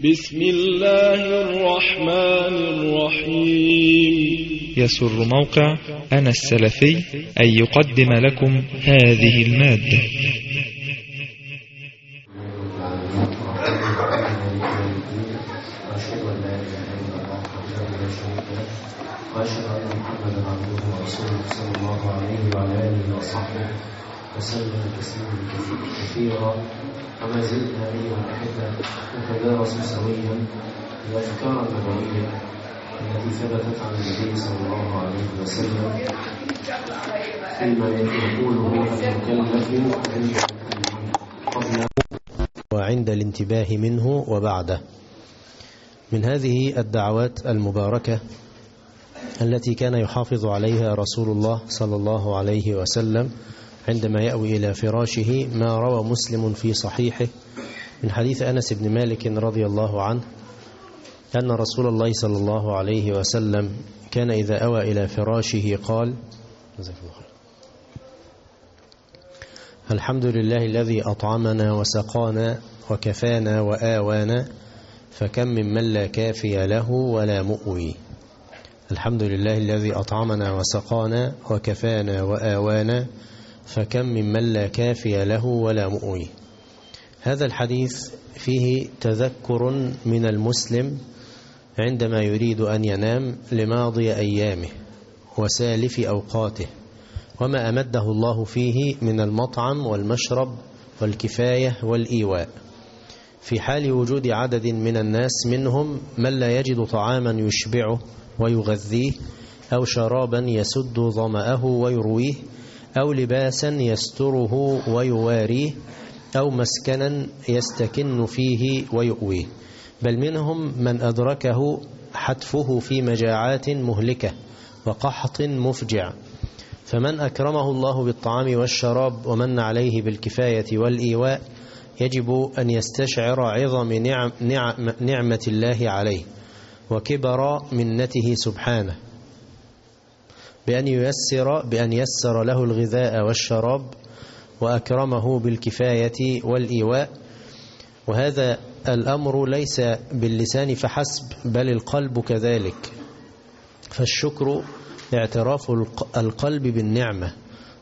بسم الله الرحمن الرحيم. يسر موقع أنا السلفي أن يقدم لكم هذه المادة. وأشهد أن محمدا عبده ورسوله صلى الله عليه وعلى آله وصحبه وسلم تسليما كثيرا. وما زلنا أيها الأحبة نتدارس سويا الأذكار النبوية التي ثبتت عن النبي صلى الله عليه وسلم فيما يقوله المكلف قبله وعند الانتباه منه وبعده. من هذه الدعوات المباركة التي كان يحافظ عليها رسول الله صلى الله عليه وسلم عندما يأوي إلى فراشه ما روى مسلم في صحيحه من حديث أنس بن مالك رضي الله عنه أن رسول الله صلى الله عليه وسلم كان إذا أوى إلى فراشه قال: الحمد لله الذي أطعمنا وسقانا وكفانا وآوانا فكم ممن لا كافي له ولا مؤوي. الحمد لله الذي أطعمنا وسقانا وكفانا وآوانا فكم ممن لا كافي له ولا مؤوي. هذا الحديث فيه تذكر من المسلم عندما يريد أن ينام لماضي أيامه وسالف أوقاته وما أمده الله فيه من المطعم والمشرب والكفاية والإيواء، في حال وجود عدد من الناس منهم من لا يجد طعاما يشبعه ويغذيه، أو شرابا يسد ظمأه ويرويه، أو لباسا يستره ويواريه، أو مسكنا يستكن فيه ويؤويه، بل منهم من أدركه حتفه في مجاعات مهلكة وقحط مفجع. فمن أكرمه الله بالطعام والشراب ومن عليه بالكفاية والإيواء يجب أن يستشعر عظم نعمة الله عليه وكبر منته سبحانه بأن يسر له الغذاء والشراب وأكرمه بالكفاية والإيواء. وهذا الأمر ليس باللسان فحسب بل القلب كذلك، فالشكر اعتراف القلب بالنعمة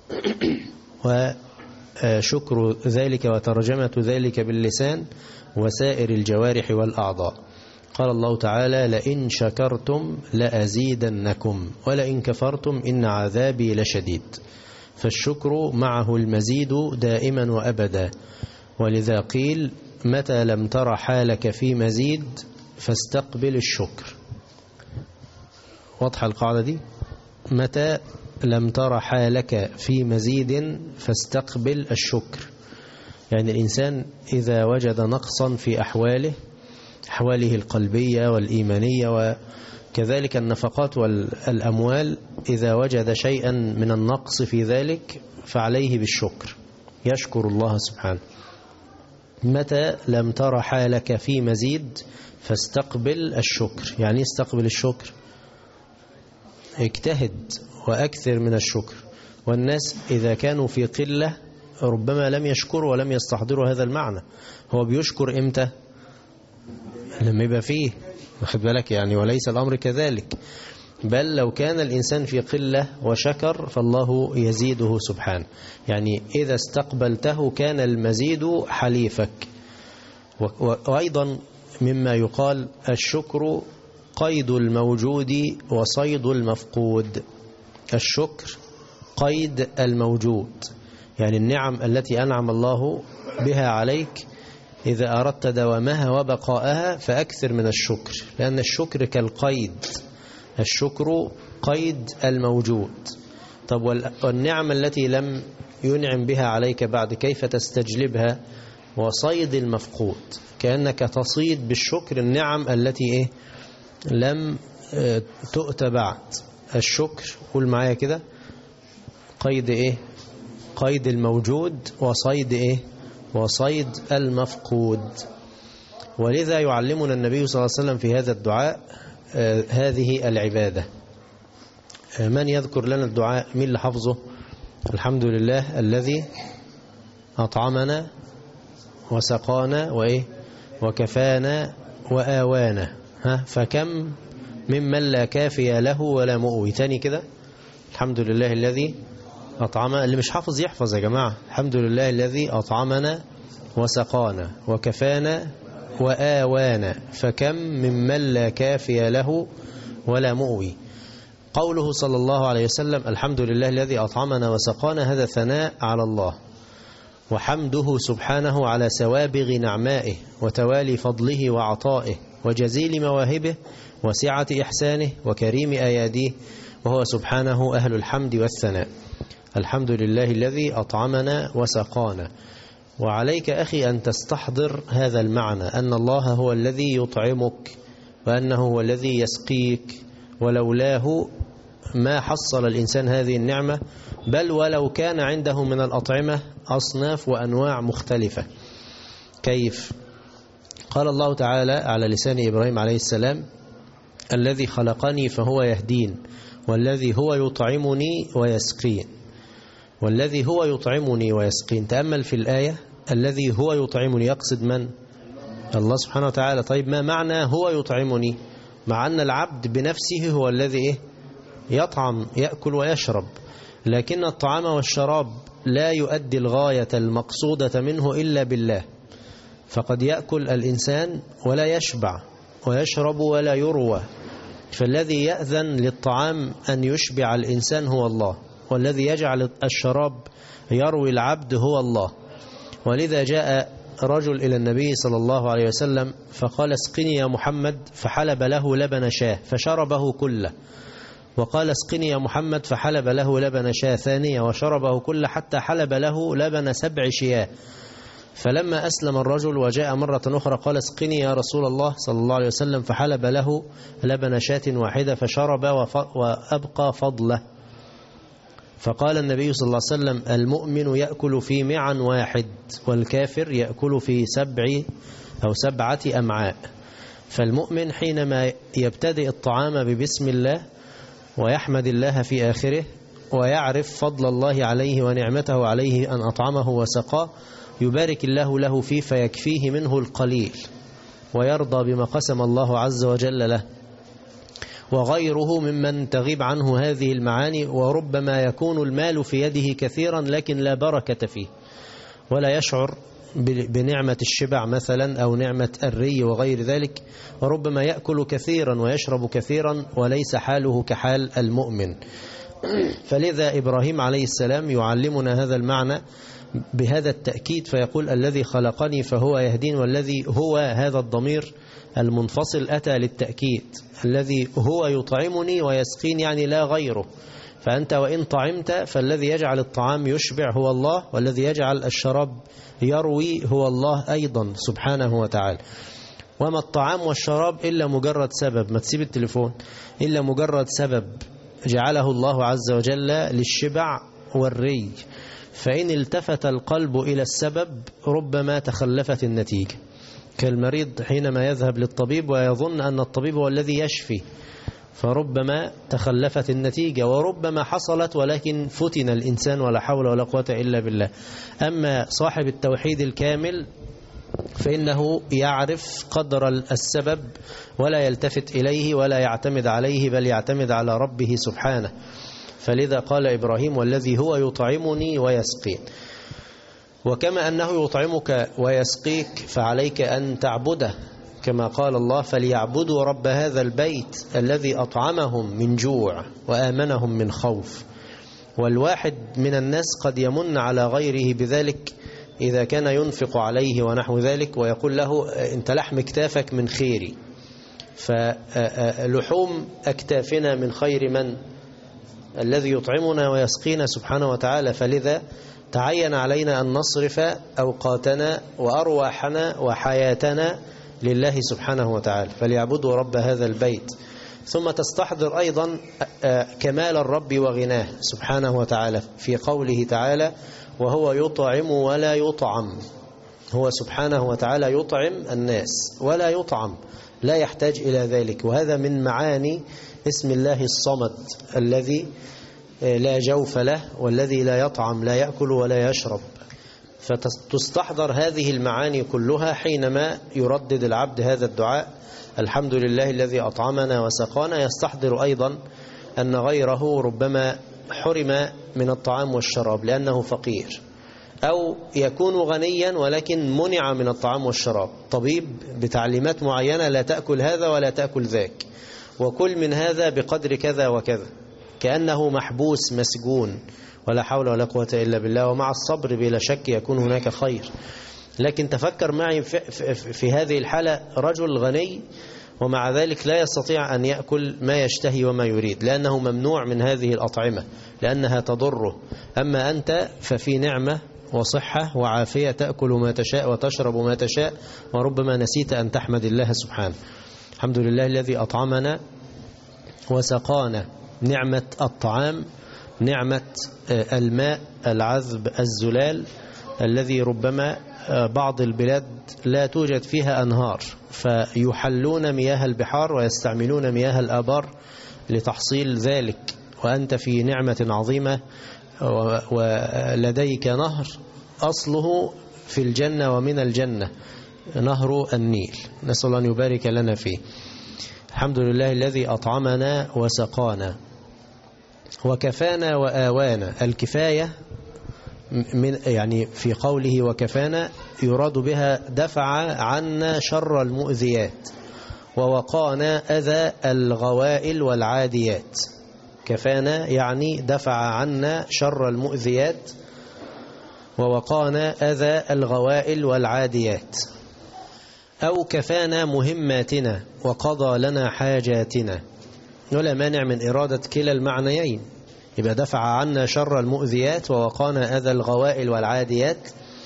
وشكر ذلك وترجمة ذلك باللسان وسائر الجوارح والأعضاء. قال الله تعالى: لئن شكرتم لأزيدنكم ولئن كفرتم إن عذابي لشديد. فالشكر معه المزيد دائما وأبدا، ولذا قيل: متى لم تر حالك في مزيد فاستقبل الشكر. واضحة القاعدة دي؟ متى لم تر حالك في مزيد فاستقبل الشكر. يعني الإنسان إذا وجد نقصا في أحواله القلبية والإيمانية وكذلك النفقات والأموال، إذا وجد شيئا من النقص في ذلك فعليه بالشكر، يشكر الله سبحانه. متى لم تر حالك في مزيد فاستقبل الشكر. يعني استقبل الشكر، اجتهد وأكثر من الشكر. والناس إذا كانوا في قلة ربما لم يشكروا ولم يستحضروا هذا المعنى. هو بيشكر إمتى؟ لما يبقى فيه، واخد بالك يعني، وليس الأمر كذلك. بل لو كان الإنسان في قلة وشكر فالله يزيده سبحانه. يعني إذا استقبلته كان المزيد حليفك. وأيضا مما يقال: الشكر قيد الموجود وصيد المفقود. الشكر قيد الموجود، يعني النعم التي أنعم الله بها عليك إذا أردت دوامها وبقاءها فأكثر من الشكر، لأن الشكر كالقيد، الشكر قيد الموجود. طب والنعم التي لم ينعم بها عليك بعد كيف تستجلبها؟ وصيد المفقود، كأنك تصيد بالشكر النعم التي لم تؤتى بعد. الشكر قول معايا كده: قيد قيد الموجود وصيد وصيد المفقود. ولذا يعلمنا النبي صلى الله عليه وسلم في هذا الدعاء هذه العبادة. من يذكر لنا الدعاء؟ مين اللي حفظه؟ الحمد لله الذي أطعمنا وسقانا وكفانا وآوانا. فكم ممن لا كافي له ولا مؤوي. تاني كده: الحمد لله الذي أطعمنا. اللي مش حافظ يحفظ يا جماعة: الحمد لله الذي أطعمنا وسقانا وكفانا وآوانا فكم ممن لا كافي له ولا مؤوي. قوله صلى الله عليه وسلم: الحمد لله الذي أطعمنا وسقانا، هذا ثناء على الله وحمده سبحانه على سوابغ نعمائه وتوالي فضله وعطائه وجزيل مواهبه وسعة إحسانه وكريم أياديه، وهو سبحانه أهل الحمد والثناء. الحمد لله الذي أطعمنا وسقانا. وعليك أخي أن تستحضر هذا المعنى، أن الله هو الذي يطعمك وأنه هو الذي يسقيك، ولولاه ما حصل الإنسان هذه النعمة، بل ولو كان عنده من الأطعمة أصناف وأنواع مختلفة. كيف؟ قال الله تعالى على لسان إبراهيم عليه السلام: الذي خلقني فهو يهدين والذي هو يطعمني ويسقين. والذي هو يطعمني ويسقين، تأمل في الآية: الذي هو يطعمني، يقصد من؟ الله سبحانه وتعالى. طيب ما معنى هو يطعمني؟ مع أن العبد بنفسه هو الذي يطعم، يأكل ويشرب، لكن الطعام والشراب لا يؤدي الغاية المقصودة منه إلا بالله. فقد يأكل الإنسان ولا يشبع ويشرب ولا يروى، فالذي يأذن للطعام أن يشبع الإنسان هو الله، والذي يجعل الشراب يروي العبد هو الله. ولذا جاء رجل إلى النبي صلى الله عليه وسلم فقال: اسقني يا محمد، فحلب له لبن شاه فشربه كله، وقال: اسقني يا محمد، فحلب له لبن شاه ثانية وشربه كله، حتى حلب له لبن 7 شياه. فلما أسلم الرجل وجاء مرة أخرى قال: اسقني يا رسول الله صلى الله عليه وسلم، فحلب له لبن شاة واحدة فشرب وأبقى فضله. فقال النبي صلى الله عليه وسلم: المؤمن يأكل في معا واحد، والكافر يأكل في 7 أمعاء. فالمؤمن حينما يبتدئ الطعام ببسم الله ويحمد الله في آخره ويعرف فضل الله عليه ونعمته عليه أن أطعمه وسقاه، يبارك الله له فيه فيكفيه منه القليل ويرضى بما قسم الله عز وجل له. وغيره ممن تغيب عنه هذه المعاني، وربما يكون المال في يده كثيرا لكن لا بركة فيه، ولا يشعر بنعمة الشبع مثلا أو نعمة الري وغير ذلك، وربما يأكل كثيرا ويشرب كثيرا وليس حاله كحال المؤمن. فلذا إبراهيم عليه السلام يعلمنا هذا المعنى بهذا التأكيد، فيقول: الذي خلقني فهو يهدين، والذي هو هذا الضمير المنفصل أتى للتأكيد، الذي هو يطعمني ويسقين، يعني لا غيره. فأنت وإن طعمت فالذي يجعل الطعام يشبع هو الله، والذي يجعل الشراب يروي هو الله أيضا سبحانه وتعالى. وما الطعام والشراب إلا مجرد سبب، ما تسيب التليفون، إلا مجرد سبب جعله الله عز وجل للشبع والري. فإن التفت القلب إلى السبب ربما تخلفت النتيجة، كالمريض حينما يذهب للطبيب ويظن أن الطبيب هو الذي يشفي، فربما تخلفت النتيجة، وربما حصلت ولكن فتن الإنسان ولا حول ولا قوة إلا بالله. أما صاحب التوحيد الكامل فإنه يعرف قدر السبب ولا يلتفت إليه ولا يعتمد عليه، بل يعتمد على ربه سبحانه. فلذا قال إبراهيم: والذي هو يطعمني ويسقين. وكما أنه يطعمك ويسقيك فعليك أن تعبده، كما قال الله: فليعبدوا رب هذا البيت الذي أطعمهم من جوع وآمنهم من خوف. والواحد من الناس قد يمن على غيره بذلك إذا كان ينفق عليه ونحو ذلك، ويقول له: أنت لحم كتافك من خيري. فلحوم أكتافنا من خير من؟ الذي يطعمنا ويسقينا سبحانه وتعالى. فلذا تعين علينا أن نصرف أوقاتنا وأرواحنا وحياتنا لله سبحانه وتعالى، فليعبدوا رب هذا البيت. ثم تستحضر أيضا كمال الرب وغناه سبحانه وتعالى في قوله تعالى: وهو يطعم ولا يطعم. هو سبحانه وتعالى يطعم الناس ولا يطعم، لا يحتاج إلى ذلك. وهذا من معاني اسم الله الصمد، الذي لا جوف له، والذي لا يطعم، لا يأكل ولا يشرب. فتستحضر هذه المعاني كلها حينما يردد العبد هذا الدعاء: الحمد لله الذي أطعمنا وسقانا. يستحضر أيضا أن غيره ربما حرم من الطعام والشراب لأنه فقير، أو يكون غنيا ولكن منع من الطعام والشراب، طبيب بتعليمات معينة: لا تأكل هذا ولا تأكل ذاك، وكل من هذا بقدر كذا وكذا، كأنه محبوس مسجون، ولا حول ولا قوة إلا بالله. ومع الصبر بلا شك يكون هناك خير. لكن تفكر معي في هذه الحالة: رجل غني ومع ذلك لا يستطيع أن يأكل ما يشتهي وما يريد، لأنه ممنوع من هذه الأطعمة لأنها تضره. أما أنت ففي نعمة وصحة وعافية، تأكل ما تشاء وتشرب ما تشاء، وربما نسيت أن تحمد الله سبحانه. الحمد لله الذي أطعمنا وسقانا. نعمة الطعام، نعمة الماء العذب الزلال الذي ربما بعض البلاد لا توجد فيها أنهار، فيحلون مياه البحار ويستعملون مياه الآبار لتحصيل ذلك، وأنت في نعمة عظيمة ولديك نهر أصله في الجنة ومن الجنة، نهر النيل، نسأل الله أن يبارك لنا فيه. الحمد لله الذي أطعمنا وسقانا وكفانا وآوانا. الكفاية يعني في قوله وكفانا يراد بها دفع عنا شر المؤذيات ووقانا أذى الغوائل والعاديات. كفانا يعني دفع عنا شر المؤذيات ووقانا أذى الغوائل والعاديات، أو كفانا مهماتنا وقضى لنا حاجاتنا، ولا مانع من إرادة كلا المعنيين. يبقى دفع عنا شر المؤذيات ووقانا أذى الغوائل والعاديات،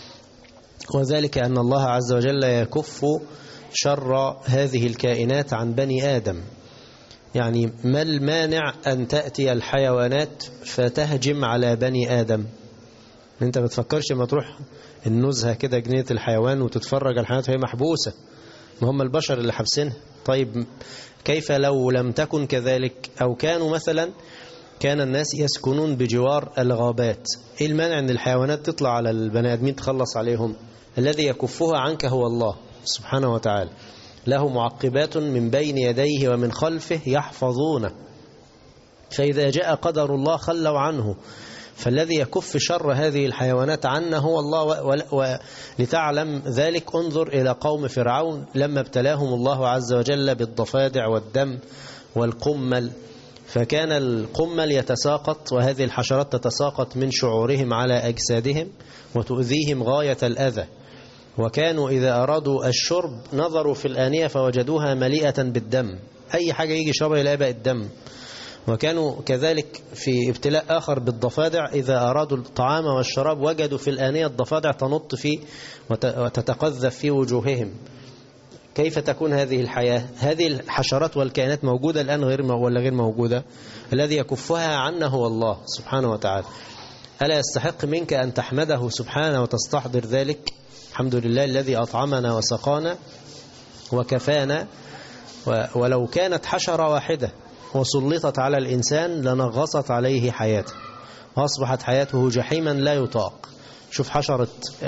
وذلك أن الله عز وجل يكف شر هذه الكائنات عن بني آدم. يعني ما المانع أن تأتي الحيوانات فتهجم على بني آدم؟ انت ما تفكرش ما تروح النزهة كده جنينة الحيوان وتتفرج الحيوانات وهي محبوسة، ما هم البشر اللي حبسينها. طيب كيف لو لم تكن كذلك، أو كانوا مثلا كان الناس يسكنون بجوار الغابات، ايه المانع ان الحيوانات تطلع على البني آدمين تخلص عليهم؟ الذي يكفها عنك هو الله سبحانه وتعالى، له معقبات من بين يديه ومن خلفه يحفظونه، فإذا جاء قدر الله خلوا عنه. فالذي يكف شر هذه الحيوانات عنا هو الله. ولتعلم ذلك انظر إلى قوم فرعون لما ابتلاهم الله عز وجل بالضفادع والدم والقمل، فكان القمل يتساقط وهذه الحشرات تتساقط من شعورهم على أجسادهم وتؤذيهم غاية الأذى. وكانوا إذا أرادوا الشرب نظروا في الآنية فوجدوها مليئة بالدم، أي حاجة يجي شربها يلاقي بقى الدم. وكانوا كذلك في ابتلاء آخر بالضفادع، إذا أرادوا الطعام والشراب وجدوا في الآنية الضفادع تنط فيه وتتقذف في وجوههم. كيف تكون هذه الحياة؟ هذه الحشرات والكائنات موجودة الآن ولا غير موجودة؟ الذي يكفها عنا هو الله سبحانه وتعالى. ألا يستحق منك أن تحمده سبحانه وتستحضر ذلك؟ الحمد لله الذي أطعمنا وسقانا وكفانا. ولو كانت حشرة واحدة وسلطت على الإنسان لنغصت عليه حياته وأصبحت حياته جحيما لا يطاق. شوف حشرة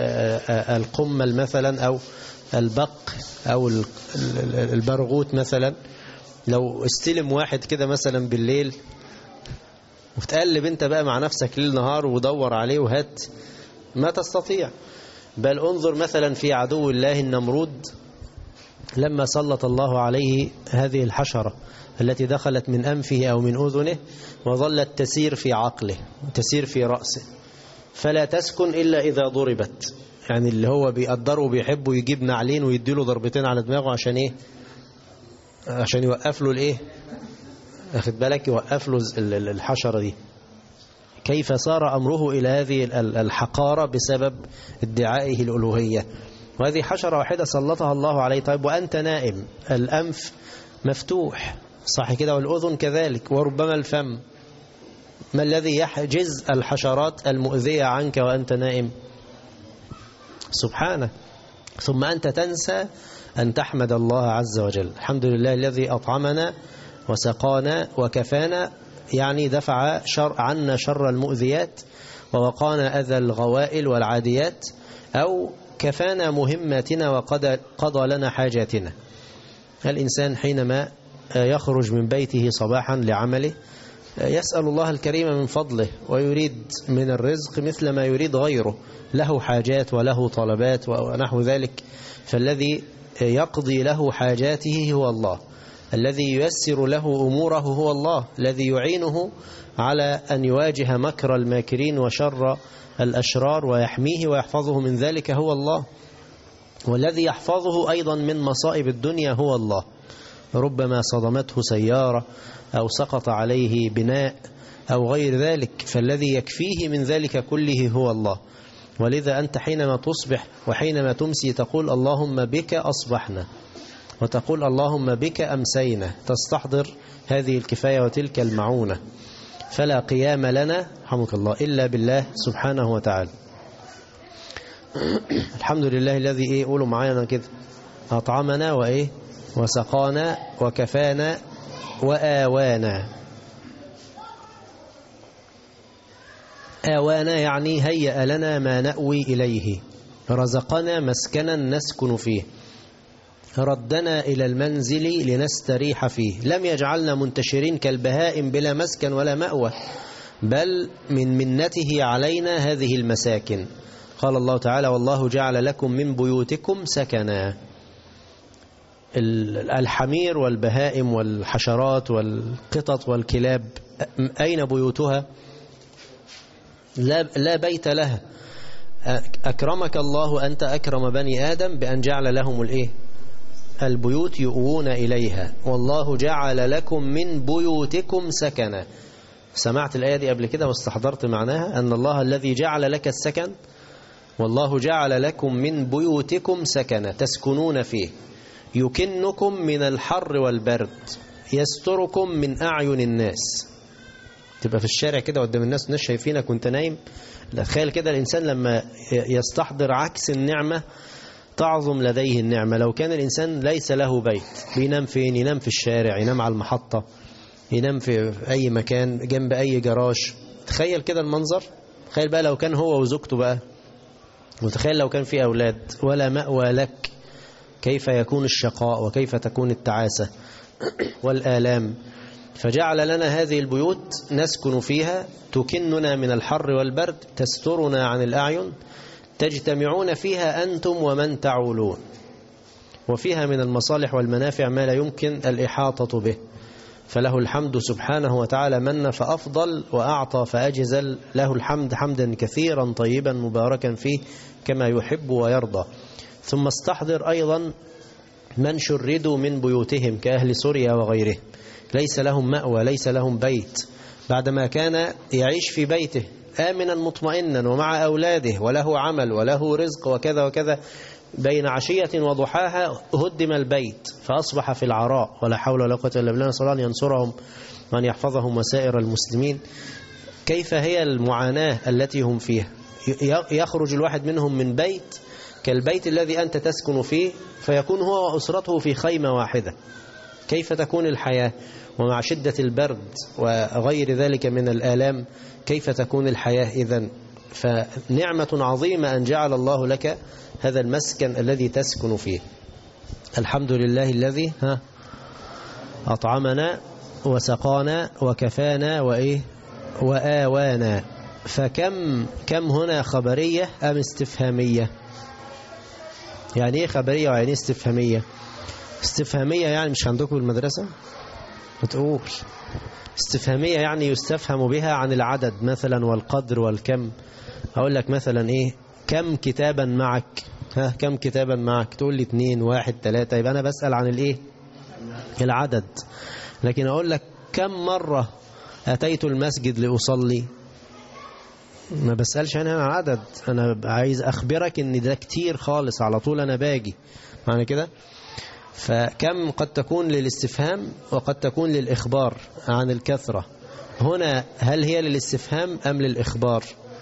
القمل مثلا، أو البق، أو البرغوث مثلا، لو استلم واحد كده مثلا بالليل وتقلب انت بقى مع نفسك ليل نهار ودور عليه وهات، ما تستطيع. بل انظر مثلا في عدو الله النمرود لما سلط الله عليه هذه الحشرة التي دخلت من أنفه أو من أذنه وظلت تسير في عقله وتسير في رأسه، فلا تسكن إلا إذا ضربت. يعني اللي هو بيقدره وبيحبه يجيب نعلين ويديله ضربتين على دماغه عشان إيه؟ عشان يوقف له الإيه؟ أخذ بالك، يوقف له الحشرة دي. كيف صار أمره إلى هذه الحقارة بسبب ادعائه الألوهية؟ وهذه حشرة واحدة سلطها الله عليه. طيب وأنت نائم، الأنف مفتوح صح كده، والأذن كذلك، وربما الفم. ما الذي يحجز الحشرات المؤذية عنك وأنت نائم؟ سبحانه. ثم أنت تنسى أن تحمد الله عز وجل. الحمد لله الذي أطعمنا وسقانا وكفانا، يعني دفع عنا شر المؤذيات ووقانا أذى الغوائل والعاديات. أو كفانا مهماتنا وقضى لنا حاجاتنا. الإنسان حينما يخرج من بيته صباحا لعمله يسأل الله الكريم من فضله ويريد من الرزق مثل ما يريد غيره، له حاجات وله طلبات ونحو ذلك. فالذي يقضي له حاجاته هو الله، الذي ييسر له أموره هو الله، الذي يعينه على أن يواجه مكر الماكرين وشر الأشرار ويحميه ويحفظه من ذلك هو الله، والذي يحفظه أيضا من مصائب الدنيا هو الله. ربما صدمته سيارة أو سقط عليه بناء أو غير ذلك، فالذي يكفيه من ذلك كله هو الله. ولذا أنت حينما تصبح وحينما تمسي تقول اللهم بك أصبحنا، وتقول اللهم بك أمسينا، تستحضر هذه الكفاية وتلك المعونة. فلا قيام لنا رحمك الله إلا بالله سبحانه وتعالى. الحمد لله الذي قولوا معانا كده، أطعمنا وسقانا وكفانا وآوانا. آوانا يعني هيأ لنا ما نأوي إليه، رزقنا مسكنا نسكن فيه، ردنا إلى المنزل لنستريح فيه، لم يجعلنا منتشرين كالبهائم بلا مسكن ولا مأوى، بل من منته علينا هذه المساكن. قال الله تعالى والله جعل لكم من بيوتكم سكنا. الحمير والبهائم والحشرات والقطط والكلاب أين بيوتها؟ لا بيت لها. أكرمك الله أنت أكرم بني آدم بأن جعل لهم البيوت يؤوون إليها، والله جعل لكم من بيوتكم سكنا. سمعت الآية دي قبل كده واستحضرت معناها، أن الله الذي جعل لك السكن، والله جعل لكم من بيوتكم سكنا تسكنون فيه، يكنكم من الحر والبرد، يستركم من أعين الناس. تبقى في الشارع كده قدام الناس شايفينك وانت نايم. تخيل كده الإنسان لما يستحضر عكس النعمة تعظم لديه النعمة. لو كان الإنسان ليس له بيت، بينام فين؟ ينام في الشارع، ينام على المحطة، ينام في أي مكان جنب أي جراج. تخيل كده المنظر. تخيل بقى لو كان هو وزوجته بقى، وتخيل لو كان في أولاد ولا مأوى لك، كيف يكون الشقاء وكيف تكون التعاسة والآلام. فجعل لنا هذه البيوت نسكن فيها، تكننا من الحر والبرد، تسترنا عن الأعين، تجتمعون فيها أنتم ومن تعولون، وفيها من المصالح والمنافع ما لا يمكن الإحاطة به. فله الحمد سبحانه وتعالى من فأفضل وأعطى فأجزل، له الحمد حمدا كثيرا طيبا مباركا فيه كما يحب ويرضى. ثم استحضر أيضا من شردوا من بيوتهم كأهل سوريا وغيره، ليس لهم مأوى، ليس لهم بيت، بعدما كان يعيش في بيته آمنا مطمئنا ومع أولاده وله عمل وله رزق وكذا وكذا، بين عشية وضحاها هدم البيت فأصبح في العراء، ولا حول ولا قوة إلا بالله، نسأل الله أن ينصرهم وأن يحفظهم وسائر المسلمين. كيف هي المعاناة التي هم فيها؟ يخرج الواحد منهم من بيت كالبيت الذي أنت تسكن فيه، فيكون هو وأسرته في خيمة واحدة. كيف تكون الحياة؟ ومع شدة البرد وغير ذلك من الآلام كيف تكون الحياة إذن؟ فنعمة عظيمة أن جعل الله لك هذا المسكن الذي تسكن فيه. الحمد لله الذي أطعمنا وسقانا وكفانا وآوانا. فكم هنا خبرية أم استفهامية؟ يعني إيه خبرية ويعني إيه استفهامية؟ استفهامية يعني مش عندكم المدرسة بتقول، استفهامية يعني يستفهم بها عن العدد مثلا والقدر والكم. أقول لك مثلا كم كتابا معك؟ كم كتابا معك؟ تقول لي 2 1 3، يبقى أنا بسأل عن العدد. لكن أقول لك كم مرة أتيت المسجد لأصلي، ما بسألش عن العدد، أنا عايز أخبرك إن ده كتير خالص، على طول أنا باجي معنى كده. فكم قد تكون للاستفهام وقد تكون للإخبار عن الكثرة. هنا هل هي للاستفهام أم للإخبار؟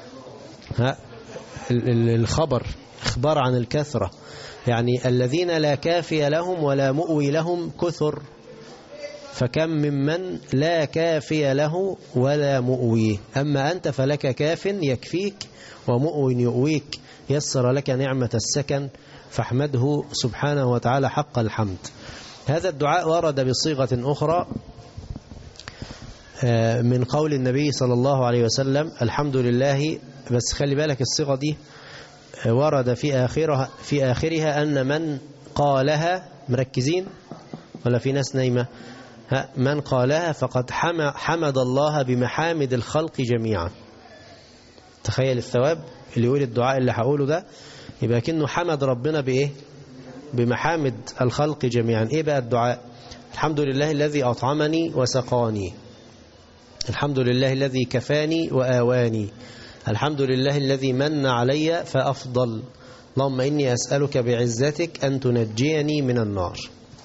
الخبر إخبار عن الكثرة، يعني الذين لا كافي لهم ولا مؤوي لهم كثر، فكم ممن لا كافي له ولا مؤويه، أما أنت فلك كاف يكفيك ومؤو يؤويك، يسر لك نعمة السكن فاحمده سبحانه وتعالى حق الحمد. هذا الدعاء ورد بصيغة أخرى من قول النبي صلى الله عليه وسلم الحمد لله، بس خلي بالك الصيغة دي ورد في آخرها أن من قالها، مركزين ولا في ناس نايمة؟ من قالها فقد حمد الله بمحامد الخلق جميعا. تخيل الثواب اللي يقول الدعاء اللي هقوله ده، يبقى كأنه حمد ربنا بإيه؟ بمحامد الخلق جميعا. إيه بقى الدعاء؟ الحمد لله الذي أطعمني وسقاني، الحمد لله الذي كفاني وآواني، الحمد لله الذي من علي فأفضل، اللهم إني أسألك بعزتك أن تنجيني من النار.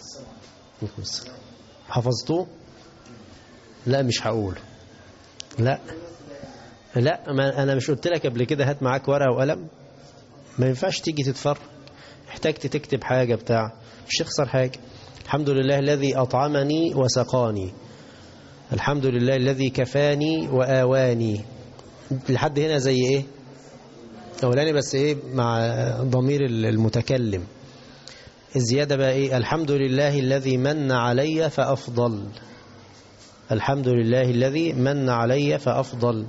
حفظتوه؟ لا مش هقوله. لا ما أنا مش قلت لك قبل كده هات معاك ورقة وقلم؟ ما ينفعش تيجي تتفرج، احتاجت تكتب حاجة بتاع، مش تخسر حاجة. الحمد لله الذي أطعمني وسقاني، الحمد لله الذي كفاني وآواني. لحد هنا زي ايه؟ اولاني بس ايه مع ضمير المتكلم. الزيادة بقى ايه؟ الحمد لله الذي من علي فأفضل، الحمد لله الذي من علي فأفضل،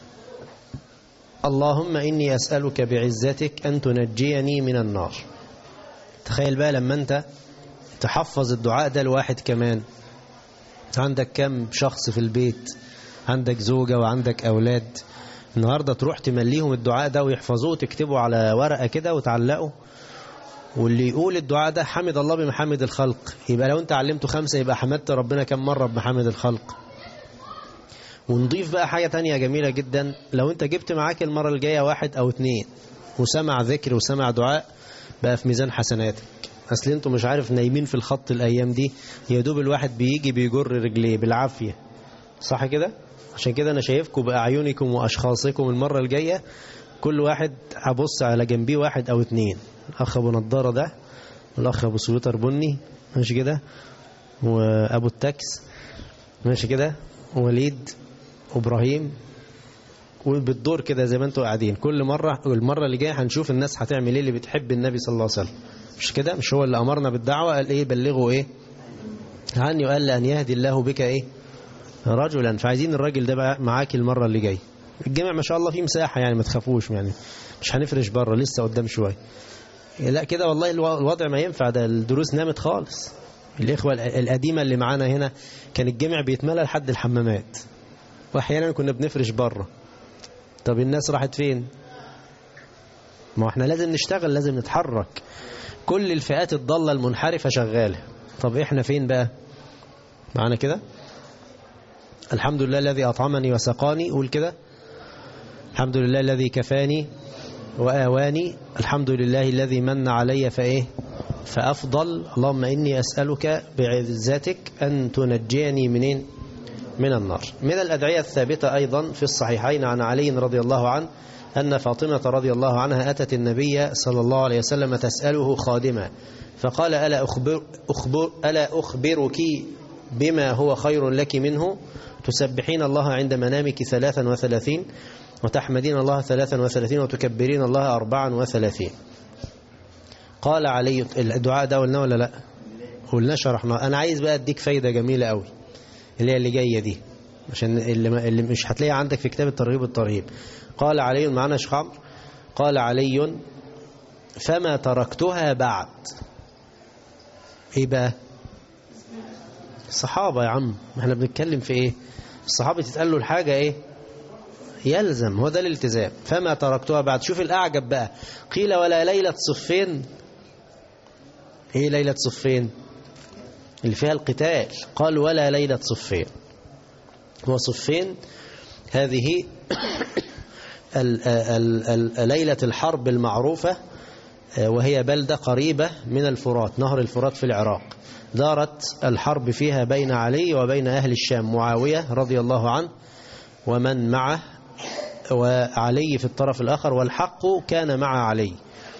اللهم إني أسألك بعزتك أن تنجيني من النار. تخيل بقى لما أنت تحفظ الدعاء ده لواحد كمان. عندك كم شخص في البيت؟ عندك زوجة وعندك أولاد، النهاردة تروح تمليهم الدعاء ده ويحفظوه وتكتبوا على ورقة كده وتعلقوا، واللي يقول الدعاء ده حمد الله بمحامد الخلق. يبقى لو أنت علمته 5 يبقى حمدت ربنا كم مرة بمحامد الخلق. ونضيف بقى حاجة تانية جميلة جدا، لو أنت جبت معاك المرة الجاية 1 أو 2 وسمع ذكر وسمع دعاء بقى في ميزان حسناتك. أصل أنتوا مش عارف نايمين في الخط الأيام دي، يدوب الواحد بيجي بيجر رجليه بالعافية، صح كده؟ عشان كده أنا شايفكم بأعينكم وأشخاصكم المرة الجاية كل واحد أبص على جنبيه 1 أو 2، أخ أبو نضارة ده والأخ أبو سويتر بني، ماشي كده، وأبو التاكس، ماشي كده، ووليد وإبراهيم، وبالدور كده زي ما انتوا قاعدين. كل مرة والمرة اللي جاية هنشوف الناس هتعمل ايه اللي بتحب النبي صلى الله عليه وسلم، مش كده؟ مش هو اللي أمرنا بالدعوة؟ قال ايه؟ بلغوا ايه عني، وقال لأن يهدي الله بك ايه رجلا. فعايزين الراجل ده بقى معاك المرة اللي جاية. الجامع ما شاء الله فيه مساحة يعني، ما تخافوش يعني، مش هنفرش بره، لسه قدام شوية. لا كده والله الوضع ما ينفع، ده الدروس نامت خالص. الإخوة القديمة اللي معانا هنا كان الجامع بيتملى لحد الحمامات، وأحيانا كنا بنفرش بره. طب الناس راحت فين؟ ما احنا لازم نشتغل، لازم نتحرك. كل الفئات الضالة المنحرفة شغالة. طب احنا فين بقى؟ معانا كده الحمد لله الذي أطعمني وسقاني، قول كده الحمد لله الذي كفاني وآواني، الحمد لله الذي من علي فإيه فأفضل، اللهم إني أسألك بعزتك أن تنجيني منين؟ من النار. من الأدعية الثابتة أيضا في الصحيحين عن علي رضي الله عنه أن فاطمة رضي الله عنها أتت النبي صلى الله عليه وسلم تسأله خادمة، فقال ألا أخبرك بما هو خير لك منه؟ تسبحين الله عند منامك 33 وتحمدين الله 33 وتكبرين الله 34. قال علي، الدعاء ده قلنا ولا لا؟ قلنا شرحنا. أنا عايز بقى أديك فايدة جميلة قوي اللي جاية دي، عشان اللي مش هتلاقيها عندك في كتاب الترغيب والترهيب. قال علي، معنا شيخ عمرو، قال علي فما تركتها بعد. ايه بقى؟ الصحابة يا عم، احنا بنتكلم في ايه؟ الصحابة تتقال له الحاجة ايه؟ يلزم، هو ده الالتزام. فما تركتها بعد. شوف الأعجب بقى، قيل ولا ليلة صفين. ايه ليلة صفين؟ اللي فيها القتال. قال ولا ليلة صفين. وصفين هذه ليلة الحرب المعروفة، وهي بلدة قريبة من الفرات، نهر الفرات في العراق. دارت الحرب فيها بين علي وبين أهل الشام، معاوية رضي الله عنه ومن معه، وعلي في الطرف الآخر، والحق كان مع علي،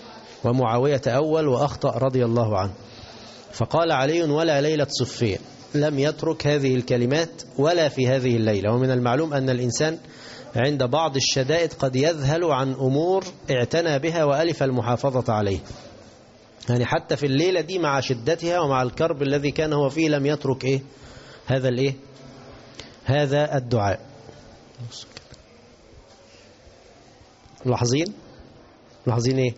ومعاوية أول وأخطأ رضي الله عنه. فقال علي ولا ليلة صفين. لم يترك هذه الكلمات ولا في هذه الليلة. ومن المعلوم أن الإنسان عند بعض الشدائد قد يذهل عن أمور اعتنى بها وألف المحافظة عليه. يعني حتى في الليلة دي مع شدتها ومع الكرب الذي كان هو فيه لم يترك إيه؟ هذا الإيه؟ هذا الدعاء. ملاحظين إيه؟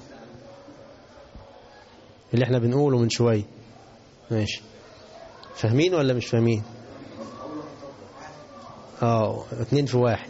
اللي احنا بنقوله من شوية. ماشي، فاهمين ولا مش فاهمين؟ 2 في 1.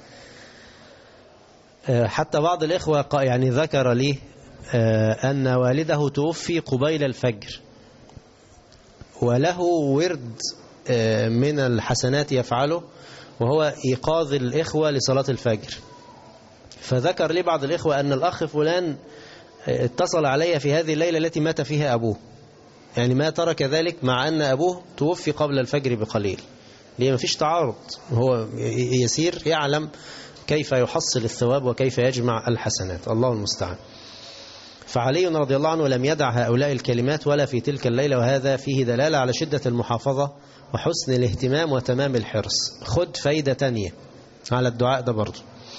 حتى بعض الإخوة يعني ذكر لي أن والده توفي قبيل الفجر وله ورد من الحسنات يفعله وهو إيقاظ الإخوة لصلاة الفجر. فذكر لي بعض الإخوة أن الأخ فلان اتصل علي في هذه الليلة التي مات فيها أبوه، يعني ما ترك ذلك مع أن أبوه توفي قبل الفجر بقليل. ليه؟ ما فيش تعارض، هو يسير يعلم كيف يحصل الثواب وكيف يجمع الحسنات، الله المستعان. فعلي رضي الله عنه لم يدع هؤلاء الكلمات ولا في تلك الليلة، وهذا فيه دلالة على شدة المحافظة وحسن الاهتمام وتمام الحرص. خد فايدة تانية على الدعاء ده برضو.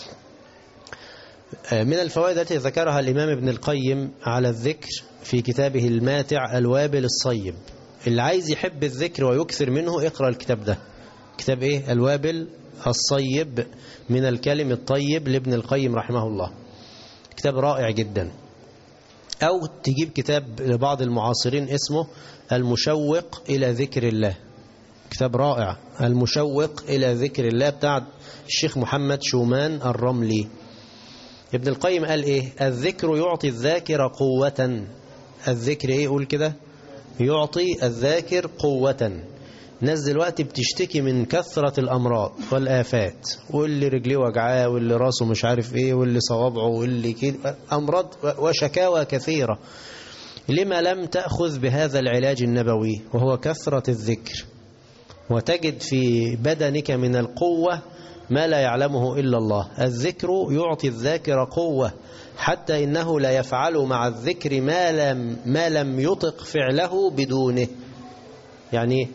من الفوائد التي ذكرها الإمام ابن القيم على الذكر في كتابه الماتع الوابل الصيب. اللي عايز يحب الذكر ويكثر منه اقرأ الكتاب ده. كتاب ايه؟ الوابل الصيب من الكلم الطيب لابن القيم رحمه الله. كتاب رائع جدا. أو تجيب كتاب لبعض المعاصرين اسمه المشوق إلى ذكر الله. كتاب رائع، المشوق إلى ذكر الله بتاع الشيخ محمد شومان الرملي. ابن القيم قال ايه؟ الذكر يعطي الذاكر قوة. الذكر ايه؟ قول كده، يعطي الذاكر قوة. ناس دلوقتي بتشتكي من كثرة الأمراض والآفات، واللي رجليه وجعاه واللي راسه مش عارف ايه واللي صوابعه واللي كده، أمراض وشكاوى كثيرة. لما لم تأخذ بهذا العلاج النبوي وهو كثرة الذكر، وتجد في بدنك من القوة ما لا يعلمه إلا الله. الذكر يعطي الذاكر قوة، حتى إنه لا يفعل مع الذكر ما لم يطق فعله بدونه. يعني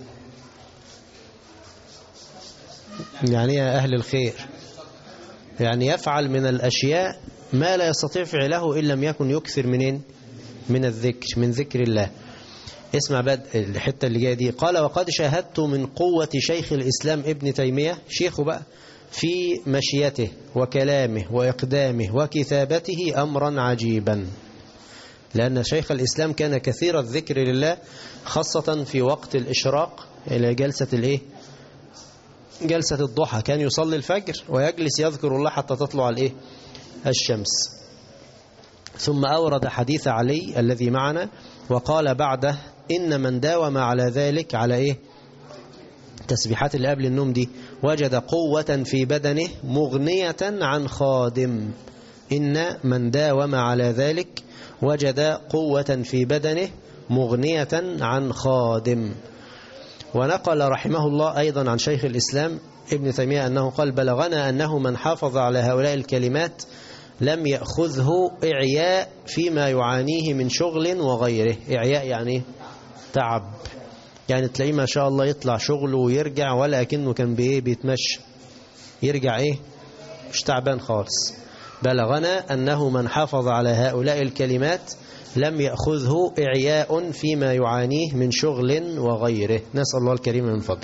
يا أهل الخير، يعني يفعل من الأشياء ما لا يستطيع فعله إن لم يكن يكثر من الذكر، من ذكر الله. اسمع بقى الحتة اللي جاية دي. قال: وقد شاهدت من قوة شيخ الإسلام ابن تيمية، شيخه بقى، في مشيته وكلامه وإقدامه وكتابته أمرا عجيبا. لأن شيخ الإسلام كان كثير الذكر لله، خاصة في وقت الإشراق إلى جلسة الضحى. كان يصلي الفجر ويجلس يذكر الله حتى تطلع الشمس. ثم أورد حديث علي الذي معنا وقال بعده: إن من داوم على ذلك، على تسبيحات اللي قبل النوم دي، وجد قوة في بدنه مغنية عن خادم. إن من داوم على ذلك وجد قوة في بدنه مغنية عن خادم. ونقل رحمه الله أيضا عن شيخ الإسلام ابن تيمية أنه قال: بلغنا أنه من حافظ على هؤلاء الكلمات لم يأخذه إعياء فيما يعانيه من شغل وغيره. إعياء يعني تعب، يعني تلاقيه ما شاء الله يطلع شغله ويرجع ولا كأنه كان بيتمشى، يرجع مش تعبان خالص. بلغنا أنه من حافظ على هؤلاء الكلمات لم يأخذه إعياء فيما يعانيه من شغل وغيره. نسأل الله الكريم من فضل.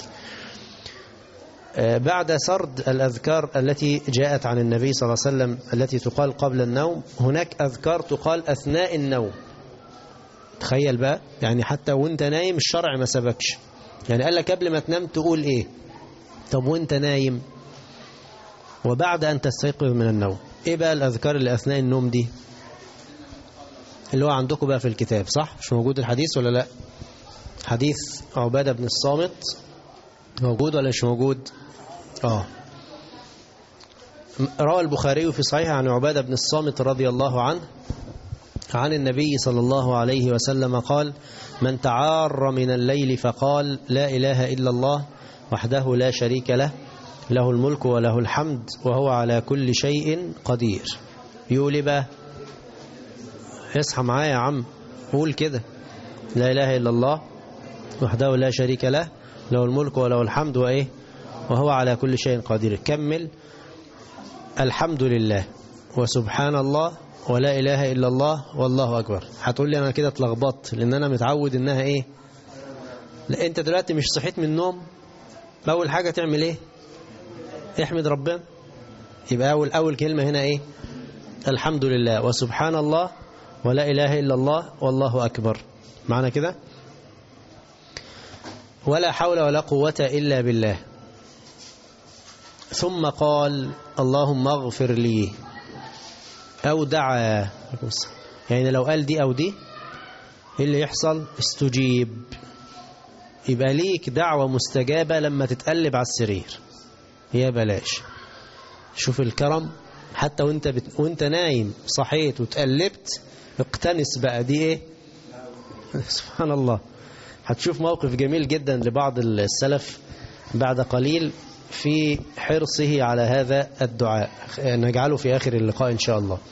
بعد سرد الأذكار التي جاءت عن النبي صلى الله عليه وسلم التي تقال قبل النوم، هناك أذكار تقال أثناء النوم. تخيل بقى، يعني حتى وانت نايم الشرع ما سبكش. يعني قال لك قبل ما تنام تقول ايه؟ طب وانت نايم وبعد أن تستيقظ من النوم، ايه بقى الأذكار اللي أثناء النوم دي؟ اللي هو عندكم بقى في الكتاب، صح؟ مش موجود الحديث ولا لا؟ حديث عبادة بن الصامت موجود ولا مش موجود؟ روى البخاري في صحيح عن عبادة بن الصامت رضي الله عنه عن النبي صلى الله عليه وسلم قال: من تعار من الليل فقال: لا إله إلا الله وحده لا شريك له، له الملك وله الحمد وهو على كل شيء قدير. يقول بقى، اصحى معايا يا عم، قول كده: لا إله إلا الله وحده لا شريك له، له الملك وله الحمد وإيه وهو على كل شيء قدير. كمل: الحمد لله وسبحان الله ولا إله إلا الله والله أكبر. هتقول لي أنا كده اتلخبطت لأن أنا متعود إنها إيه؟ لا، أنت دلوقتي مش صحيت من النوم، أول حاجة تعمل إيه؟ احمد ربنا. يبقى أول كلمة هنا إيه؟ الحمد لله وسبحان الله ولا إله إلا الله والله أكبر. معنى كده ولا حول ولا قوة إلا بالله. ثم قال: اللهم اغفر لي، أو دعا. يعني لو قال دي أو دي إيه اللي يحصل؟ استجيب. يبقى ليك دعوة مستجابة لما تتقلب على السرير. يا بلاش، شوف الكرم، حتى وانت نايم صحيت وتقلبت، اقتنس بقى دي ايه. سبحان الله. هتشوف موقف جميل جدا لبعض السلف بعد قليل في حرصه على هذا الدعاء، نجعله في آخر اللقاء إن شاء الله.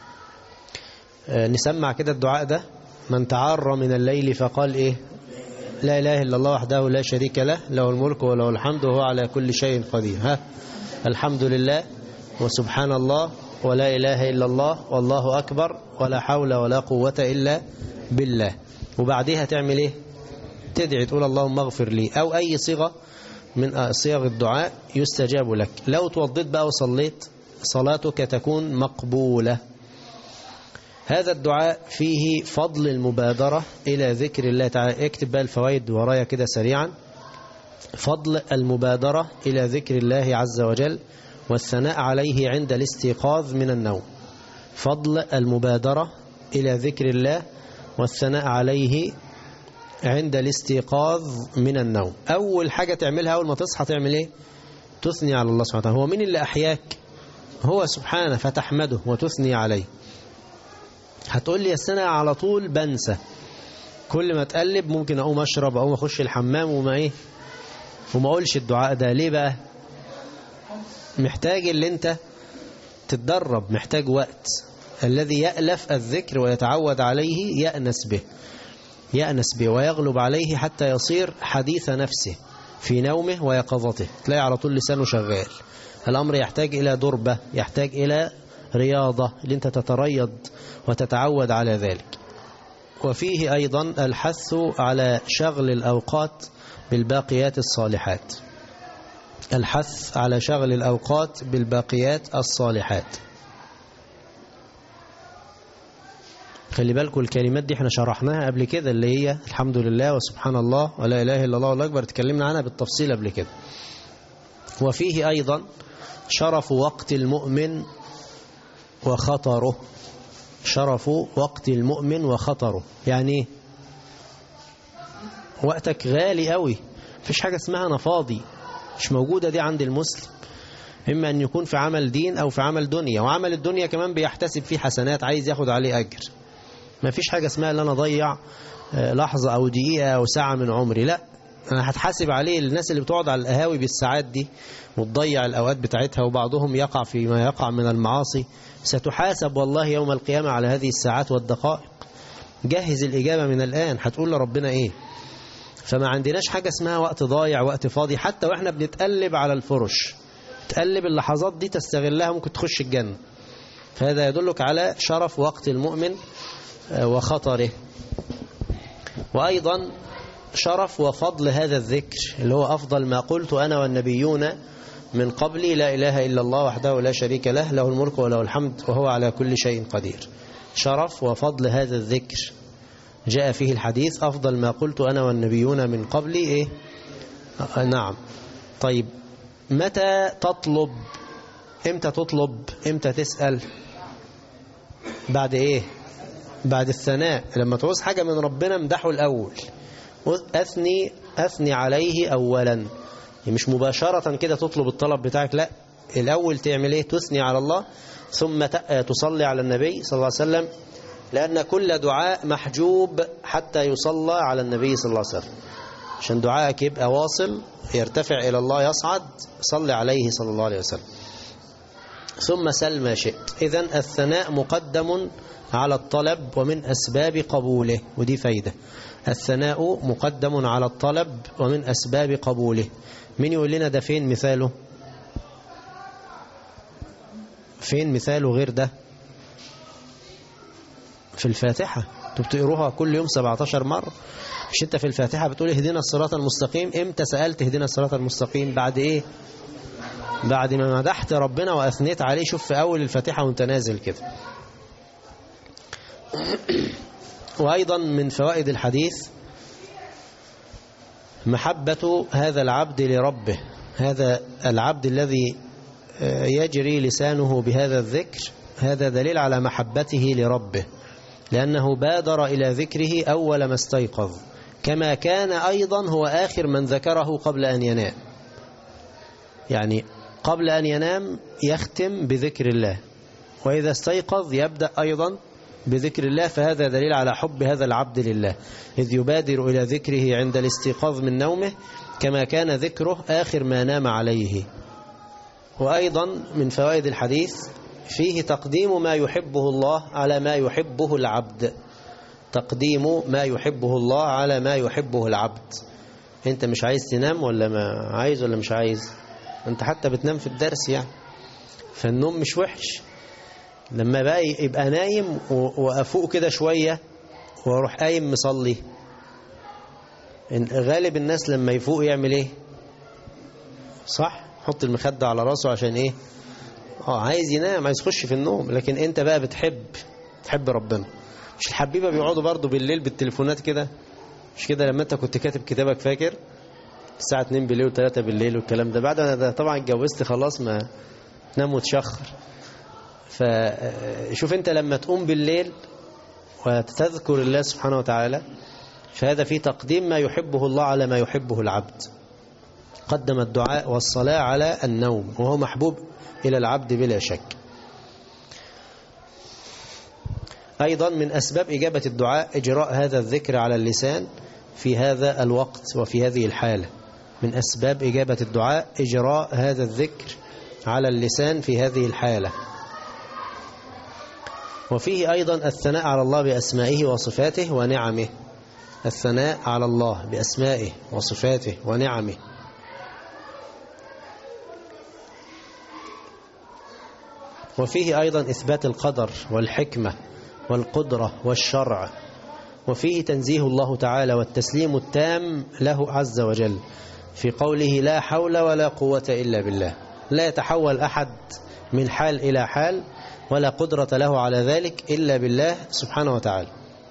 نسمع كده الدعاء ده: من تعار من الليل فقال إيه؟ لا إله إلا الله وحده لا شريك له، له الملك وله الحمد وهو على كل شيء قدير. ها، الحمد لله وسبحان الله ولا إله إلا الله والله أكبر ولا حول ولا قوة إلا بالله. وبعدها تعمل إيه؟ تدعي، تقول اللهم اغفر لي، أو أي صيغة من صيغ الدعاء يستجاب لك. لو توضيت بقى وصليت، صلاتك تكون مقبولة. هذا الدعاء فيه فضل المبادرة إلى ذكر الله تعالى. اكتب بقى الفوائد ورايا كده سريعا. فضل المبادرة إلى ذكر الله عز وجل والثناء عليه عند الاستيقاظ من النوم. فضل المبادرة إلى ذكر الله والثناء عليه عند الاستيقاظ من النوم. أول حاجة تعملها أول ما تصحى تعمل إيه؟ تثني على الله سبحانه وتعالى. هو مين اللي أحياك؟ هو سبحانه، فتحمده وتثني عليه. هتقول لي السنة على طول بنسى، كل ما تقلب ممكن أقوم أشرب، أقوم أخش الحمام وما أقولش الدعاء ده. ليه بقى؟ محتاج اللي انت تتدرب، محتاج وقت. الذي يألف الذكر ويتعود عليه يأنس به ويغلب عليه حتى يصير حديث نفسه في نومه ويقظته. تلاقي على طول لسانه شغال. الأمر يحتاج إلى دربة، يحتاج إلى رياضة، اللي انت تتريض وتتعود على ذلك. وفيه أيضا الحث على شغل الأوقات بالباقيات الصالحات. الحث على شغل الأوقات بالباقيات الصالحات. خلي بالكم الكلمات دي احنا شرحناها قبل كده، اللي هي الحمد لله وسبحان الله ولا إله إلا الله والله أكبر، تكلمنا عنها بالتفصيل قبل كده. وفيه أيضا شرف وقت المؤمن وخطره. شرف وقت المؤمن وخطره يعني وقتك غالي قوي، مفيش حاجة اسمها أنا فاضي، مش موجودة دي عند المسلم. إما أن يكون في عمل دين أو في عمل دنيا، وعمل الدنيا كمان بيحتسب فيه حسنات، عايز ياخد عليه أجر. مفيش حاجة اسمها اللي أنا أضيع لحظة أو دقيقة أو ساعة من عمري، لا، أنا هتحاسب عليه. الناس اللي بتقعد على القهاوي بالساعات دي وتضيع الأوقات بتاعتها، وبعضهم يقع فيما يقع من المعاصي، ستحاسب والله يوم القيامة على هذه الساعات والدقائق. جهز الإجابة من الآن، هتقول لربنا إيه؟ فما عندناش حاجة اسمها وقت ضايع، وقت فاضي. حتى وإحنا بنتقلب على الفرش، تقلب اللحظات دي تستغلها، ممكن تخش الجنة. فهذا يدلك على شرف وقت المؤمن وخطره. وأيضا شرف وفضل هذا الذكر، اللي هو أفضل ما قلت أنا والنبيون من قبلي، لا إله إلا الله وحده لا شريك له، له الملك وله الحمد وهو على كل شيء قدير. شرف وفضل هذا الذكر جاء فيه الحديث: أفضل ما قلت أنا والنبيون من قبلي إيه؟ نعم. طيب، متى تطلب؟ إمتى تطلب؟ إمتى تسأل؟ بعد إيه؟ بعد الثناء. لما تعوز حاجة من ربنا امدحه الأول، أثني عليه أولا، مش مباشرة كده تطلب الطلب بتاعك، لا، الأول تعمل إيه؟ تثني على الله، ثم تصلي على النبي صلى الله عليه وسلم، لأن كل دعاء محجوب حتى يصلى على النبي صلى الله عليه وسلم. عشان دعائك يبقى واصل يرتفع إلى الله يصعد، صلي عليه صلى الله عليه وسلم. ثم سل ما شئت. إذن الثناء مقدم على الطلب ومن أسباب قبوله. ودي فايدة، الثناء مقدم على الطلب ومن أسباب قبوله. مين يقول لنا ده فين مثاله؟ فين مثاله غير ده؟ في الفاتحة. انتوا بتقروها كل يوم 17 مرة. مش انت في الفاتحة بتقول اهدنا الصراط المستقيم؟ امتى سألت اهدنا الصراط المستقيم؟ بعد ايه؟ بعد ما مدحت ربنا وأثنيت عليه. شوف في أول الفاتحة وانت نازل كده. وأيضا من فوائد الحديث محبة هذا العبد لربه. هذا العبد الذي يجري لسانه بهذا الذكر، هذا دليل على محبته لربه، لأنه بادر إلى ذكره أول ما استيقظ، كما كان أيضا هو آخر من ذكره قبل أن ينام. يعني قبل أن ينام يختم بذكر الله، وإذا استيقظ يبدأ أيضا بذكر الله. فهذا دليل على حب هذا العبد لله، إذ يبادر إلى ذكره عند الاستيقاظ من نومه كما كان ذكره آخر ما نام عليه. وأيضا من فوائد الحديث فيه تقديم ما يحبه الله على ما يحبه العبد. تقديم ما يحبه الله على ما يحبه العبد. أنت مش عايز تنام ولا ما عايز ولا مش عايز؟ أنت حتى بتنام في الدرس يعني، فالنوم مش وحش. لما بقى يبقى نايم وأفوق كده شوية وأروح قايم مصلي، غالب الناس لما يفوق يعمل إيه؟ صح؟ حط المخدة على راسه عشان إيه؟ عايز ينام، عايز يخش في النوم. لكن أنت بقى بتحب ربنا. مش الحبيبة بيقعدوا برضو بالليل بالتليفونات كده؟ مش كده لما أنت كنت كاتب كتابك فاكر؟ الساعة 2 بالليل و3 بالليل والكلام ده. بعد أنا طبعا اتجوزت خلاص ما تنام وتشخر. فشوف أنت لما تقوم بالليل وتذكر الله سبحانه وتعالى، فهذا فيه تقديم ما يحبه الله على ما يحبه العبد. قدم الدعاء والصلاة على النوم، وهو محبوب إلى العبد بلا شك. أيضا من أسباب إجابة الدعاء إجراء هذا الذكر على اللسان في هذا الوقت وفي هذه الحالة. من أسباب إجابة الدعاء إجراء هذا الذكر على اللسان في هذه الحالة. وفيه أيضا الثناء على الله بأسمائه وصفاته ونعمه. الثناء على الله بأسمائه وصفاته ونعمه. وفيه أيضا إثبات القدر والحكمة والقدرة والشرع. وفيه تنزيه الله تعالى والتسليم التام له عز وجل في قوله لا حول ولا قوة إلا بالله. لا يتحول أحد من حال إلى حال ولا قدرة له على ذلك إلا بالله سبحانه وتعالى.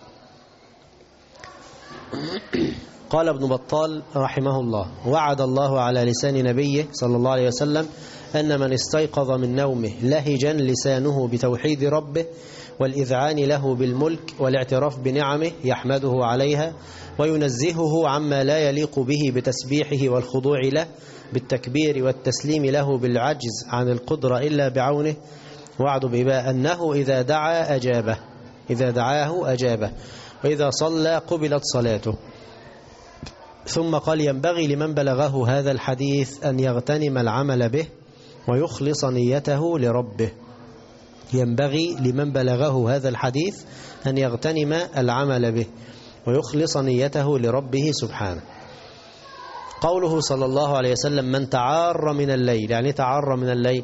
قال ابن بطال رحمه الله: وعد الله على لسان نبيه صلى الله عليه وسلم أن من استيقظ من نومه لهجا لسانه بتوحيد ربه والإذعان له بالملك والاعتراف بنعمه يحمده عليها وينزهه عما لا يليق به بتسبيحه والخضوع له بالتكبير والتسليم له بالعجز عن القدرة إلا بعونه. وعد بما أنه إذا دعا أجابه، إذا دعاه أجابه، وإذا صلى قبلت صلاته. ثم قال: ينبغي لمن بلغه هذا الحديث أن يغتنم العمل به ويخلص نيته لربه. ينبغي لمن بلغه هذا الحديث أن يغتنم العمل به ويخلص نيته لربه سبحانه. قوله صلى الله عليه وسلم: من تعار من الليل. يعني تعار من الليل؟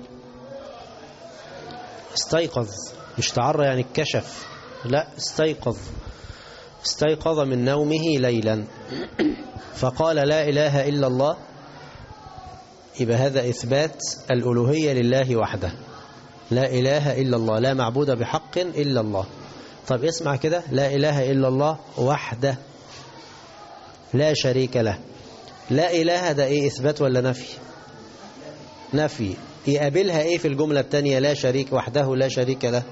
استيقظ. مش تعار يعني الكشف، لا، استيقظ من نومه ليلا فقال لا إله إلا الله، يبقى هذا إثبات الألوهية لله وحده. لا إله إلا الله، لا معبود بحق إلا الله. طب اسمع كده: لا إله إلا الله وحده لا شريك له. لا إله ده إيه، إثبات ولا نفي؟ نفي. يقابلها إيه في الجملة الثانية؟ لا شريك، وحده لا شريك له.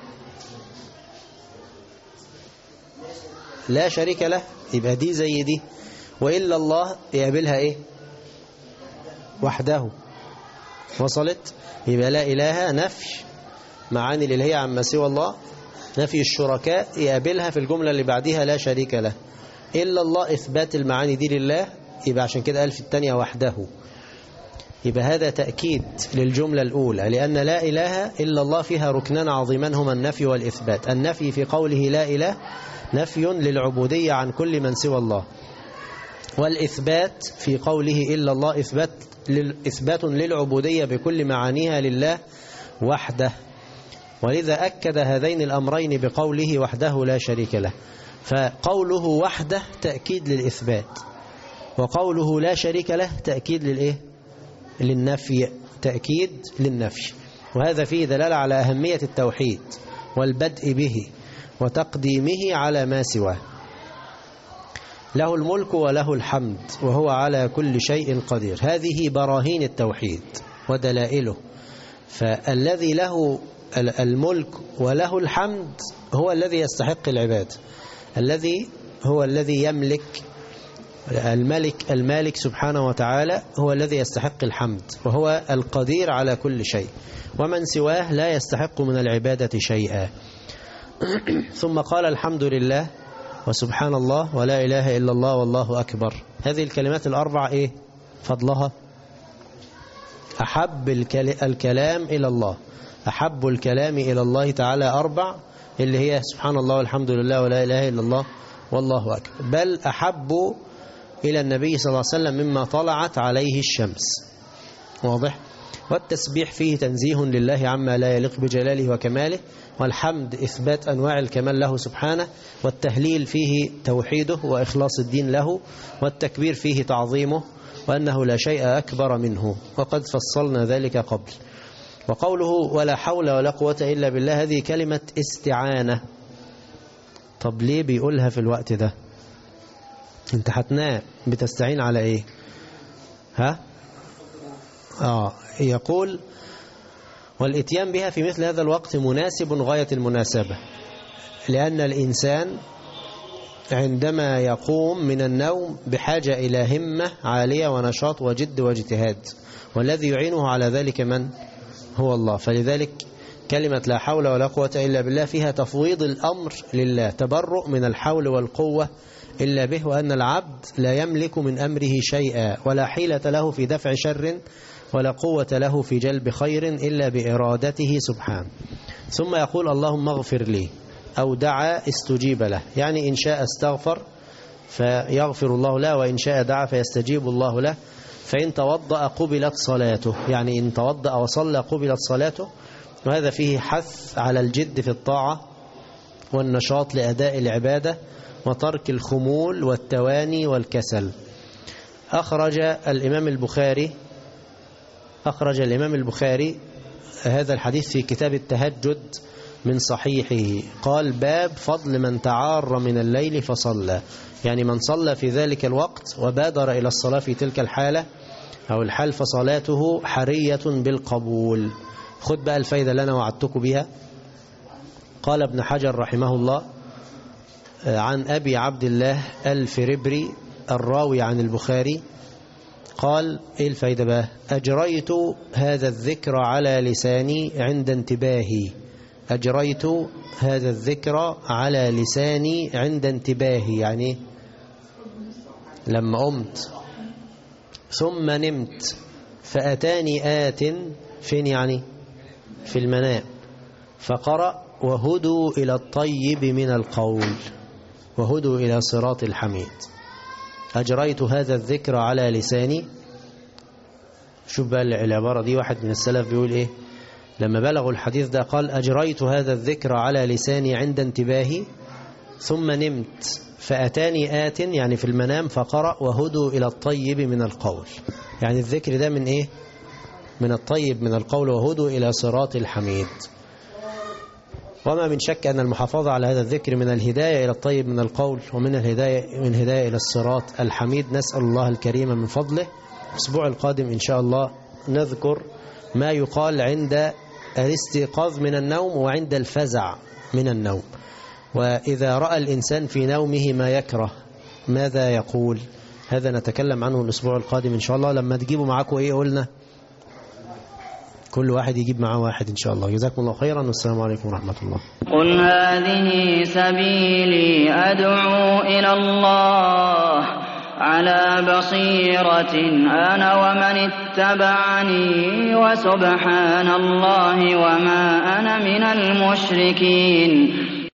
لا شريك له، يبقى دي زي دي. وإلا الله يقابلها إيه؟ وحده. وصلت؟ يبقى لا إله نفي معاني الإلهية عما سوى الله، نفي الشركاء يقابلها في الجملة اللي بعدها لا شريك له. إلا الله إثبات المعاني دي لله، يبقى عشان كده قال في الثانية وحده. يبقى هذا تأكيد للجملة الأولى، لأن لا إله إلا الله فيها ركنان عظيمان هما النفي والإثبات. النفي في قوله لا إله نفي للعبودية عن كل من سوى الله، والإثبات في قوله إلا الله إثبات للعبودية بكل معانيها لله وحده. ولذا أكد هذين الأمرين بقوله وحده لا شريك له. فقوله وحده تأكيد للإثبات، وقوله لا شريك له تأكيد للإيه؟ للنفي، تأكيد للنفي. وهذا فيه دلالة على أهمية التوحيد والبدء به وتقديمه على ما سواه. له الملك وله الحمد وهو على كل شيء قدير. هذه براهين التوحيد ودلائله. فالذي له الملك وله الحمد هو الذي يستحق العبادة، الذي هو الذي يملك، المالك سبحانه وتعالى هو الذي يستحق الحمد، وهو القدير على كل شيء، ومن سواه لا يستحق من العبادة شيئا. ثم قال الحمد لله وسبحان الله ولا إله إلا الله والله أكبر. هذه الكلمات الأربع إيه فضلها؟ أحب الكلام إلى الله، أحب الكلام إلى الله تعالى أربع، اللي هي سبحان الله والحمد لله ولا إله إلا الله والله أكبر، بل أحب إلى النبي صلى الله عليه وسلم مما طلعت عليه الشمس. واضح؟ والتسبيح فيه تنزيه لله عما لا يليق بجلاله وكماله، والحمد إثبات أنواع الكمال له سبحانه، والتهليل فيه توحيده وإخلاص الدين له، والتكبير فيه تعظيمه وأنه لا شيء أكبر منه، وقد فصلنا ذلك قبل. وقوله ولا حول ولا قوة إلا بالله هذه كلمة استعانة. طب ليه بيقولها في الوقت ده؟ انت هتنام بتستعين على ايه؟ يقول والاتيان بها في مثل هذا الوقت مناسب غاية المناسبة، لأن الإنسان عندما يقوم من النوم بحاجة إلى همة عالية ونشاط وجد واجتهاد، والذي يعينه على ذلك من؟ هو الله. فلذلك كلمة لا حول ولا قوة إلا بالله فيها تفويض الأمر لله، تبرؤ من الحول والقوة إلا به، وأن العبد لا يملك من أمره شيئا، ولا حيلة له في دفع شر ولا قوة له في جلب خير إلا بإرادته سبحانه. ثم يقول اللهم اغفر لي، أو دعا استجيب له، يعني إن شاء استغفر فيغفر الله له، وإن شاء دعا فيستجيب الله له. فإن توضأ قبلت صلاته، يعني إن توضأ وصلى قبلت صلاته. وهذا فيه حث على الجد في الطاعة والنشاط لأداء العبادة وترك الخمول والتواني والكسل. أخرج الإمام البخاري هذا الحديث في كتاب التهجد من صحيحه، قال باب فضل من تعار من الليل فصلى، يعني من صلى في ذلك الوقت وبادر إلى الصلاة في تلك الحالة أو الحال فصلاته حرية بالقبول. خد بقى الفايدة اللي أنا وعدتكم بها. قال ابن حجر رحمه الله عن أبي عبد الله الفربري الراوي عن البخاري قال إيه الفايدة بقى؟ أجريت هذا الذكر على لساني عند انتباهي، أجريت هذا الذكر على لساني عند انتباهي، يعني لما قمت ثم نمت فأتاني آت فين؟ يعني في المنام، فقرأ وهدوا إلى الطيب من القول وهدوا إلى صراط الحميد. أجريت هذا الذكر على لساني. شوف بقى العبارة دي، واحد من السلف بيقول إيه لما بلغوا الحديث ده؟ قال أجريت هذا الذكر على لساني عند انتباهي ثم نمت فأتاني آت، يعني في المنام، فقرأ وهدوا إلى الطيب من القول، يعني الذكر ده من إيه؟ من الطيب من القول، وهدوا إلى صراط الحميد. وما من شك أن المحافظة على هذا الذكر من الهداية إلى الطيب من القول، ومن الهداية إلى الصراط الحميد. نسأل الله الكريم من فضله. الأسبوع القادم إن شاء الله نذكر ما يقال عند الاستيقاظ من النوم وعند الفزع من النوم، وإذا رأى الإنسان في نومه ما يكره ماذا يقول. هذا نتكلم عنه الأسبوع القادم إن شاء الله. لما تجيبوا معاكم إيه قلنا؟ كل واحد يجيب معاه واحد إن شاء الله. جزاكم الله خيرا، والسلام عليكم ورحمة الله. قل هذه سبيلي أدعو إلى الله على بصيرة أنا ومن اتبعني وسبحان الله وما أنا من المشركين